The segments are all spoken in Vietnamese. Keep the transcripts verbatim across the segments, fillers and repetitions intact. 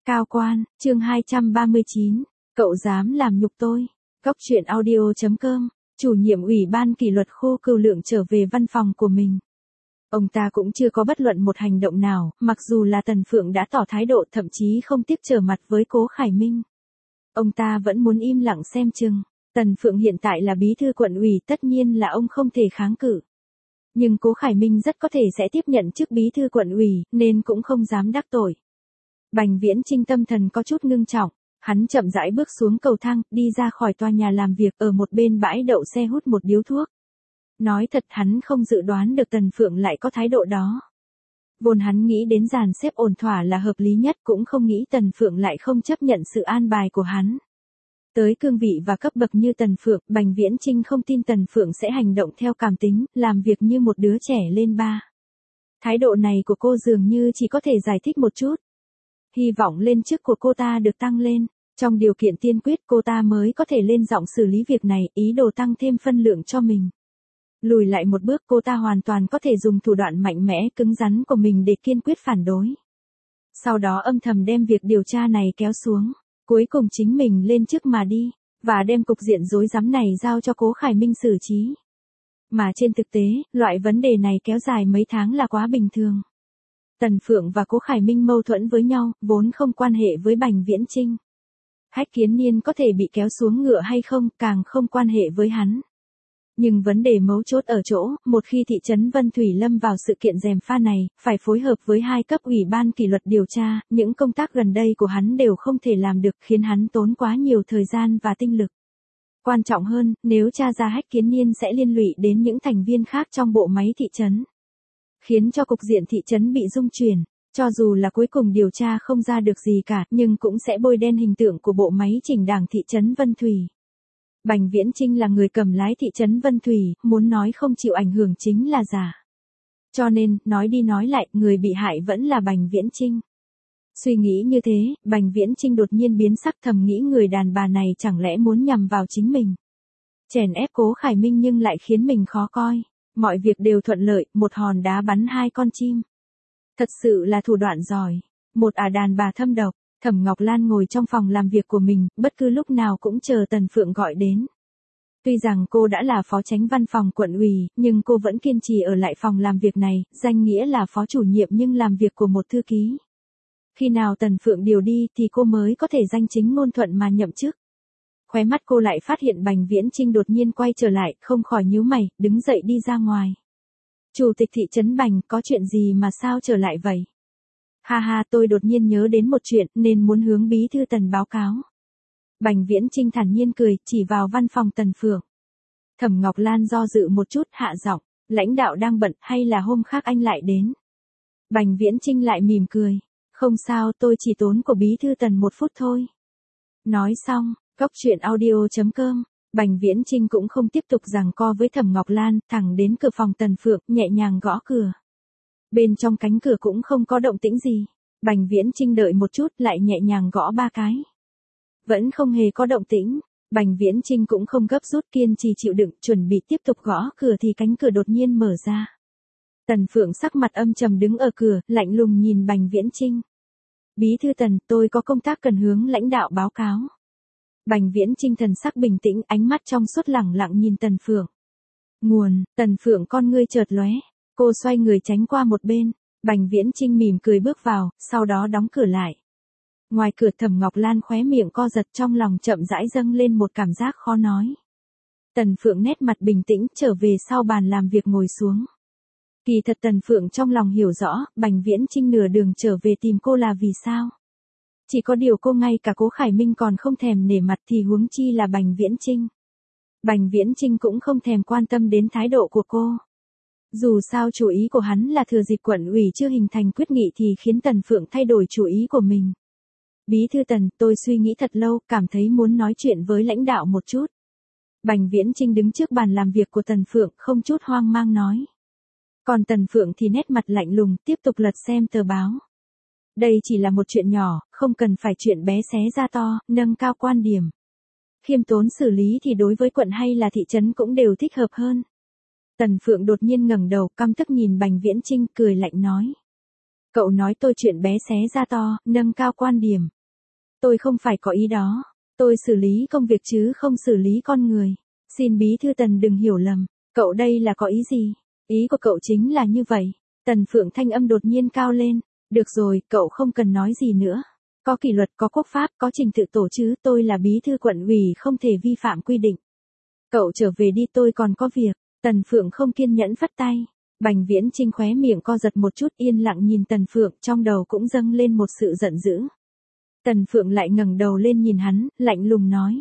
Cao quan, chương hai trăm ba mươi chín, cậu dám làm nhục tôi. Cóc truyện audio.com, chủ nhiệm ủy ban kỷ luật Khô Cừu Lượng trở về văn phòng của mình. Ông ta cũng chưa có bất luận một hành động nào, mặc dù là Tần Phượng đã tỏ thái độ thậm chí không tiếc trở mặt với Cố Khải Minh. Ông ta vẫn muốn im lặng xem chừng. Tần Phượng hiện tại là bí thư quận ủy, tất nhiên là ông không thể kháng cự. Nhưng Cố Khải Minh rất có thể sẽ tiếp nhận chức bí thư quận ủy, nên cũng không dám đắc tội. Bành Viễn Chinh tâm thần có chút ngưng trọng, hắn chậm rãi bước xuống cầu thang, đi ra khỏi tòa nhà làm việc, ở một bên bãi đậu xe hút một điếu thuốc. Nói thật, hắn không dự đoán được Tần Phượng lại có thái độ đó. Vốn hắn nghĩ đến dàn xếp ổn thỏa là hợp lý nhất, cũng không nghĩ Tần Phượng lại không chấp nhận sự an bài của hắn. Tới cương vị và cấp bậc như Tần Phượng, Bành Viễn Chinh không tin Tần Phượng sẽ hành động theo cảm tính, làm việc như một đứa trẻ lên ba. Thái độ này của cô dường như chỉ có thể giải thích một chút. Hy vọng lên chức của cô ta được tăng lên. Trong điều kiện tiên quyết cô ta mới có thể lên giọng xử lý việc này, ý đồ tăng thêm phân lượng cho mình. Lùi lại một bước, cô ta hoàn toàn có thể dùng thủ đoạn mạnh mẽ, cứng rắn của mình để kiên quyết phản đối. Sau đó âm thầm đem việc điều tra này kéo xuống. Cuối cùng chính mình lên chức mà đi, và đem cục diện rối rắm này giao cho Cố Khải Minh xử trí. Mà trên thực tế, loại vấn đề này kéo dài mấy tháng là quá bình thường. Tần Phượng và Cố Khải Minh mâu thuẫn với nhau, vốn không quan hệ với Bành Viễn Chinh. Hách Kiến Niên có thể bị kéo xuống ngựa hay không, càng không quan hệ với hắn. Nhưng vấn đề mấu chốt ở chỗ, một khi thị trấn Vân Thủy lâm vào sự kiện gièm pha này, phải phối hợp với hai cấp ủy ban kỷ luật điều tra, những công tác gần đây của hắn đều không thể làm được, khiến hắn tốn quá nhiều thời gian và tinh lực. Quan trọng hơn, nếu tra ra Hách Kiến Niên sẽ liên lụy đến những thành viên khác trong bộ máy thị trấn, khiến cho cục diện thị trấn bị rung chuyển. Cho dù là cuối cùng điều tra không ra được gì cả, nhưng cũng sẽ bôi đen hình tượng của bộ máy chỉnh đảng thị trấn Vân Thủy. Bành Viễn Chinh là người cầm lái thị trấn Vân Thủy, muốn nói không chịu ảnh hưởng chính là giả. Cho nên, nói đi nói lại, người bị hại vẫn là Bành Viễn Chinh. Suy nghĩ như thế, Bành Viễn Chinh đột nhiên biến sắc, thầm nghĩ người đàn bà này chẳng lẽ muốn nhằm vào chính mình. Chèn ép Cố Khải Minh nhưng lại khiến mình khó coi. Mọi việc đều thuận lợi, một hòn đá bắn hai con chim. Thật sự là thủ đoạn giỏi. Một ả đàn bà thâm độc. Thẩm Ngọc Lan ngồi trong phòng làm việc của mình, bất cứ lúc nào cũng chờ Tần Phượng gọi đến. Tuy rằng cô đã là phó chánh văn phòng quận ủy, nhưng cô vẫn kiên trì ở lại phòng làm việc này, danh nghĩa là phó chủ nhiệm nhưng làm việc của một thư ký. Khi nào Tần Phượng điều đi thì cô mới có thể danh chính ngôn thuận mà nhậm chức. Khóe mắt cô lại phát hiện Bành Viễn Chinh đột nhiên quay trở lại, không khỏi nhíu mày, đứng dậy đi ra ngoài. Chủ tịch thị trấn Bành, có chuyện gì mà sao trở lại vậy? Ha ha, tôi đột nhiên nhớ đến một chuyện nên muốn hướng bí thư Tần báo cáo. Bành Viễn Chinh thản nhiên cười, chỉ vào văn phòng Tần Phượng. Thẩm Ngọc Lan do dự một chút, hạ giọng, lãnh đạo đang bận hay là hôm khác anh lại đến? Bành Viễn Chinh lại mỉm cười, không sao, tôi chỉ tốn của bí thư Tần một phút thôi. Nói xong, cóc truyện audio.com, Bành Viễn Chinh cũng không tiếp tục giằng co với Thẩm Ngọc Lan, thẳng đến cửa phòng Tần Phượng, nhẹ nhàng gõ cửa. Bên trong cánh cửa cũng không có động tĩnh gì. Bành Viễn Chinh đợi một chút, lại nhẹ nhàng gõ ba cái. Vẫn không hề có động tĩnh. Bành Viễn Chinh cũng không gấp rút, kiên trì chịu đựng, chuẩn bị tiếp tục gõ cửa thì cánh cửa đột nhiên mở ra. Tần Phượng sắc mặt âm trầm đứng ở cửa, lạnh lùng nhìn Bành Viễn Chinh. Bí thư Tần, tôi có công tác cần hướng lãnh đạo báo cáo. Bành Viễn Chinh thần sắc bình tĩnh, ánh mắt trong suốt lẳng lặng nhìn Tần Phượng. Nguồn, Tần Phượng con ngươi chợt lóe. Cô xoay người tránh qua một bên, Bành Viễn Chinh mỉm cười bước vào, sau đó đóng cửa lại. Ngoài cửa Thẩm Ngọc Lan khóe miệng co giật, trong lòng chậm rãi dâng lên một cảm giác khó nói. Tần Phượng nét mặt bình tĩnh, trở về sau bàn làm việc ngồi xuống. Kỳ thật Tần Phượng trong lòng hiểu rõ, Bành Viễn Chinh nửa đường trở về tìm cô là vì sao. Chỉ có điều cô ngay cả Cố Khải Minh còn không thèm nể mặt thì huống chi là Bành Viễn Chinh. Bành Viễn Chinh cũng không thèm quan tâm đến thái độ của cô. Dù sao chủ ý của hắn là thừa dịp quận ủy chưa hình thành quyết nghị thì khiến Tần Phượng thay đổi chủ ý của mình. Bí thư Tần, tôi suy nghĩ thật lâu, cảm thấy muốn nói chuyện với lãnh đạo một chút. Bành Viễn Chinh đứng trước bàn làm việc của Tần Phượng, không chút hoang mang nói. Còn Tần Phượng thì nét mặt lạnh lùng, tiếp tục lật xem tờ báo. Đây chỉ là một chuyện nhỏ, không cần phải chuyện bé xé ra to, nâng cao quan điểm. Khiêm tốn xử lý thì đối với quận hay là thị trấn cũng đều thích hợp hơn. Tần Phượng đột nhiên ngẩng đầu, căm tức nhìn Bành Viễn Chinh, cười lạnh nói. Cậu nói tôi chuyện bé xé ra to, nâng cao quan điểm. Tôi không phải có ý đó. Tôi xử lý công việc chứ không xử lý con người. Xin bí thư Tần đừng hiểu lầm. Cậu đây là có ý gì? Ý của cậu chính là như vậy. Tần Phượng thanh âm đột nhiên cao lên. Được rồi, cậu không cần nói gì nữa. Có kỷ luật, có quốc pháp, có trình tự tổ chứ. Tôi là bí thư quận ủy không thể vi phạm quy định. Cậu trở về đi, tôi còn có việc. Tần Phượng không kiên nhẫn phất tay. Bành Viễn Chinh khóe miệng co giật một chút, yên lặng nhìn Tần Phượng, trong đầu cũng dâng lên một sự giận dữ. Tần Phượng lại ngẩng đầu lên nhìn hắn, lạnh lùng nói.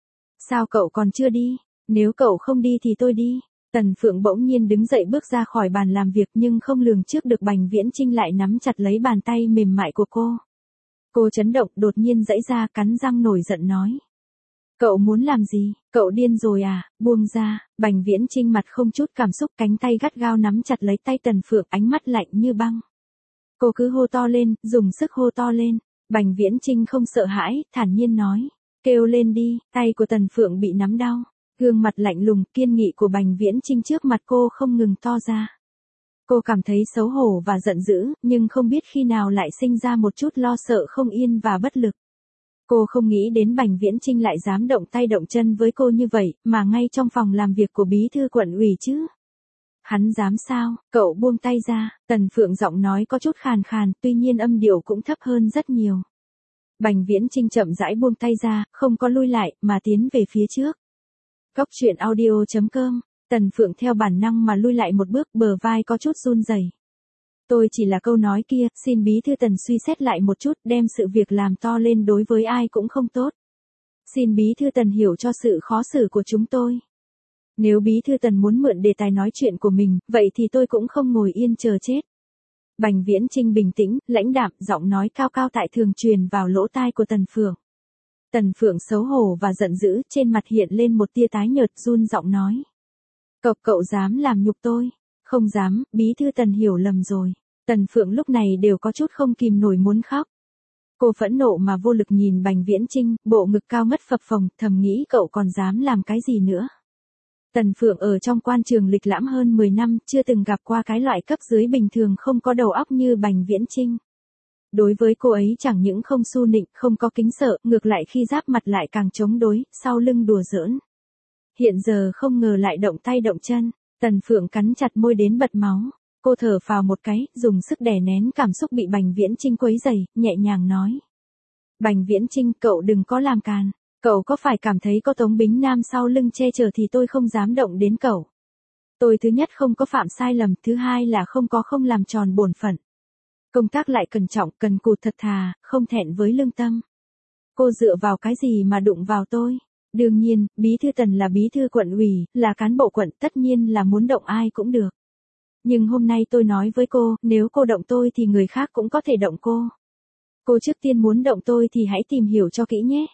Sao cậu còn chưa đi? Nếu cậu không đi thì tôi đi. Tần Phượng bỗng nhiên đứng dậy bước ra khỏi bàn làm việc, nhưng không lường trước được Bành Viễn Chinh lại nắm chặt lấy bàn tay mềm mại của cô. Cô chấn động, đột nhiên giãy ra, cắn răng nổi giận nói. Cậu muốn làm gì? Cậu điên rồi à? Buông ra. Bành Viễn Chinh mặt không chút cảm xúc, cánh tay gắt gao nắm chặt lấy tay Tần Phượng, ánh mắt lạnh như băng. Cô cứ hô to lên, dùng sức hô to lên. Bành Viễn Chinh không sợ hãi, thản nhiên nói. Kêu lên đi. Tay của Tần Phượng bị nắm đau. Gương mặt lạnh lùng, kiên nghị của Bành Viễn Chinh trước mặt cô không ngừng to ra. Cô cảm thấy xấu hổ và giận dữ, nhưng không biết khi nào lại sinh ra một chút lo sợ không yên và bất lực. Cô không nghĩ đến Bành Viễn Chinh lại dám động tay động chân với cô như vậy, mà ngay trong phòng làm việc của bí thư quận ủy chứ. Hắn dám sao? Cậu buông tay ra. Tần Phượng giọng nói có chút khàn khàn, tuy nhiên âm điệu cũng thấp hơn rất nhiều. Bành Viễn Chinh chậm rãi buông tay ra, không có lui lại, mà tiến về phía trước. Cốc truyện audio chấm com. Tần Phượng theo bản năng mà lui lại một bước, bờ vai có chút run rẩy. Tôi chỉ là câu nói kia, xin bí thư Tần suy xét lại một chút, đem sự việc làm to lên đối với ai cũng không tốt. Xin bí thư Tần hiểu cho sự khó xử của chúng tôi. Nếu bí thư Tần muốn mượn đề tài nói chuyện của mình, vậy thì tôi cũng không ngồi yên chờ chết. Bành Viễn Chinh bình tĩnh, lãnh đạm, giọng nói cao cao tại thường truyền vào lỗ tai của Tần Phượng. Tần Phượng xấu hổ và giận dữ, trên mặt hiện lên một tia tái nhợt, run giọng nói. Cậu, cậu dám làm nhục tôi? Không dám, bí thư Tần hiểu lầm rồi. Tần Phượng lúc này đều có chút không kìm nổi muốn khóc. Cô phẫn nộ mà vô lực nhìn Bành Viễn Chinh, bộ ngực cao ngất phập phồng, thầm nghĩ cậu còn dám làm cái gì nữa. Tần Phượng ở trong quan trường lịch lãm hơn mười năm, chưa từng gặp qua cái loại cấp dưới bình thường không có đầu óc như Bành Viễn Chinh. Đối với cô ấy chẳng những không su nịnh, không có kính sợ, ngược lại khi giáp mặt lại càng chống đối, sau lưng đùa giỡn. Hiện giờ không ngờ lại động tay động chân. Tần Phượng cắn chặt môi đến bật máu. Cô thở phào một cái, dùng sức đè nén cảm xúc bị Bành Viễn Chinh quấy rầy, nhẹ nhàng nói. Bành Viễn Chinh, cậu đừng có làm càn. Cậu có phải cảm thấy có Tống Bính Nam sau lưng che chở thì tôi không dám động đến cậu. Tôi thứ nhất không có phạm sai lầm, thứ hai là không có không làm tròn bổn phận. Công tác lại cẩn trọng, cần cù thật thà, không thẹn với lương tâm. Cô dựa vào cái gì mà đụng vào tôi? Đương nhiên, bí thư Tần là bí thư quận ủy, là cán bộ quận, tất nhiên là muốn động ai cũng được. Nhưng hôm nay tôi nói với cô, nếu cô động tôi thì người khác cũng có thể động cô. Cô trước tiên muốn động tôi thì hãy tìm hiểu cho kỹ nhé.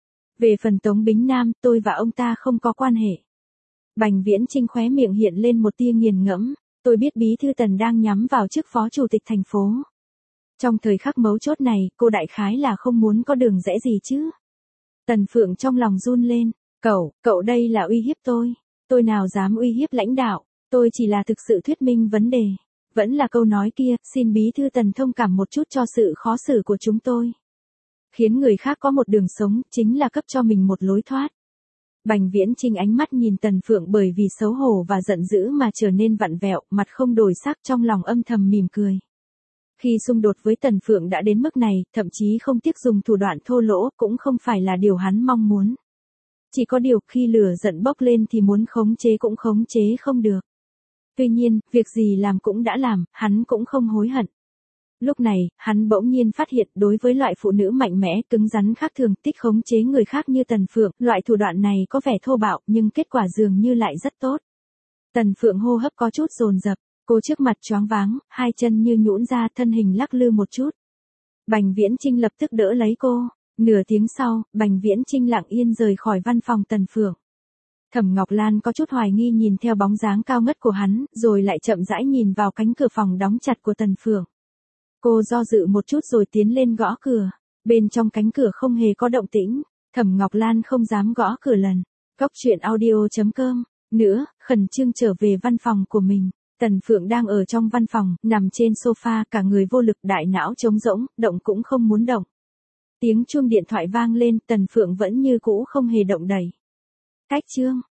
Về phần Tống Bính Nam, tôi và ông ta không có quan hệ. Bành Viễn Chinh khóe miệng hiện lên một tia nghiền ngẫm. Tôi biết bí thư Tần đang nhắm vào chức phó chủ tịch thành phố. Trong thời khắc mấu chốt này, cô đại khái là không muốn có đường rẽ gì chứ. Tần Phượng trong lòng run lên. Cậu, cậu đây là uy hiếp tôi. Tôi nào dám uy hiếp lãnh đạo. Tôi chỉ là thực sự thuyết minh vấn đề. Vẫn là câu nói kia, xin bí thư Tần thông cảm một chút cho sự khó xử của chúng tôi. Khiến người khác có một đường sống, chính là cấp cho mình một lối thoát. Bành Viễn Chinh ánh mắt nhìn Tần Phượng bởi vì xấu hổ và giận dữ mà trở nên vặn vẹo, mặt không đổi sắc, trong lòng âm thầm mỉm cười. Khi xung đột với Tần Phượng đã đến mức này, thậm chí không tiếc dùng thủ đoạn thô lỗ, cũng không phải là điều hắn mong muốn. Chỉ có điều khi lửa giận bốc lên thì muốn khống chế cũng khống chế không được. Tuy nhiên, việc gì làm cũng đã làm, hắn cũng không hối hận. Lúc này, hắn bỗng nhiên phát hiện đối với loại phụ nữ mạnh mẽ, cứng rắn khác thường, thích khống chế người khác như Tần Phượng, loại thủ đoạn này có vẻ thô bạo, nhưng kết quả dường như lại rất tốt. Tần Phượng hô hấp có chút dồn dập, cô trước mặt choáng váng, hai chân như nhũn ra, thân hình lắc lư một chút. Bành Viễn Chinh lập tức đỡ lấy cô. Nửa tiếng sau, Bành Viễn Chinh lặng yên rời khỏi văn phòng Tần Phượng. Thẩm Ngọc Lan có chút hoài nghi nhìn theo bóng dáng cao ngất của hắn, rồi lại chậm rãi nhìn vào cánh cửa phòng đóng chặt của Tần Phượng. Cô do dự một chút rồi tiến lên gõ cửa. Bên trong cánh cửa không hề có động tĩnh. Thẩm Ngọc Lan không dám gõ cửa lần. Cốc truyện audio chấm com. Nữa, khẩn trương trở về văn phòng của mình. Tần Phượng đang ở trong văn phòng, nằm trên sofa, cả người vô lực, đại não trống rỗng, động cũng không muốn động. Tiếng chuông điện thoại vang lên, Tần Phượng vẫn như cũ không hề động đậy. Cách chương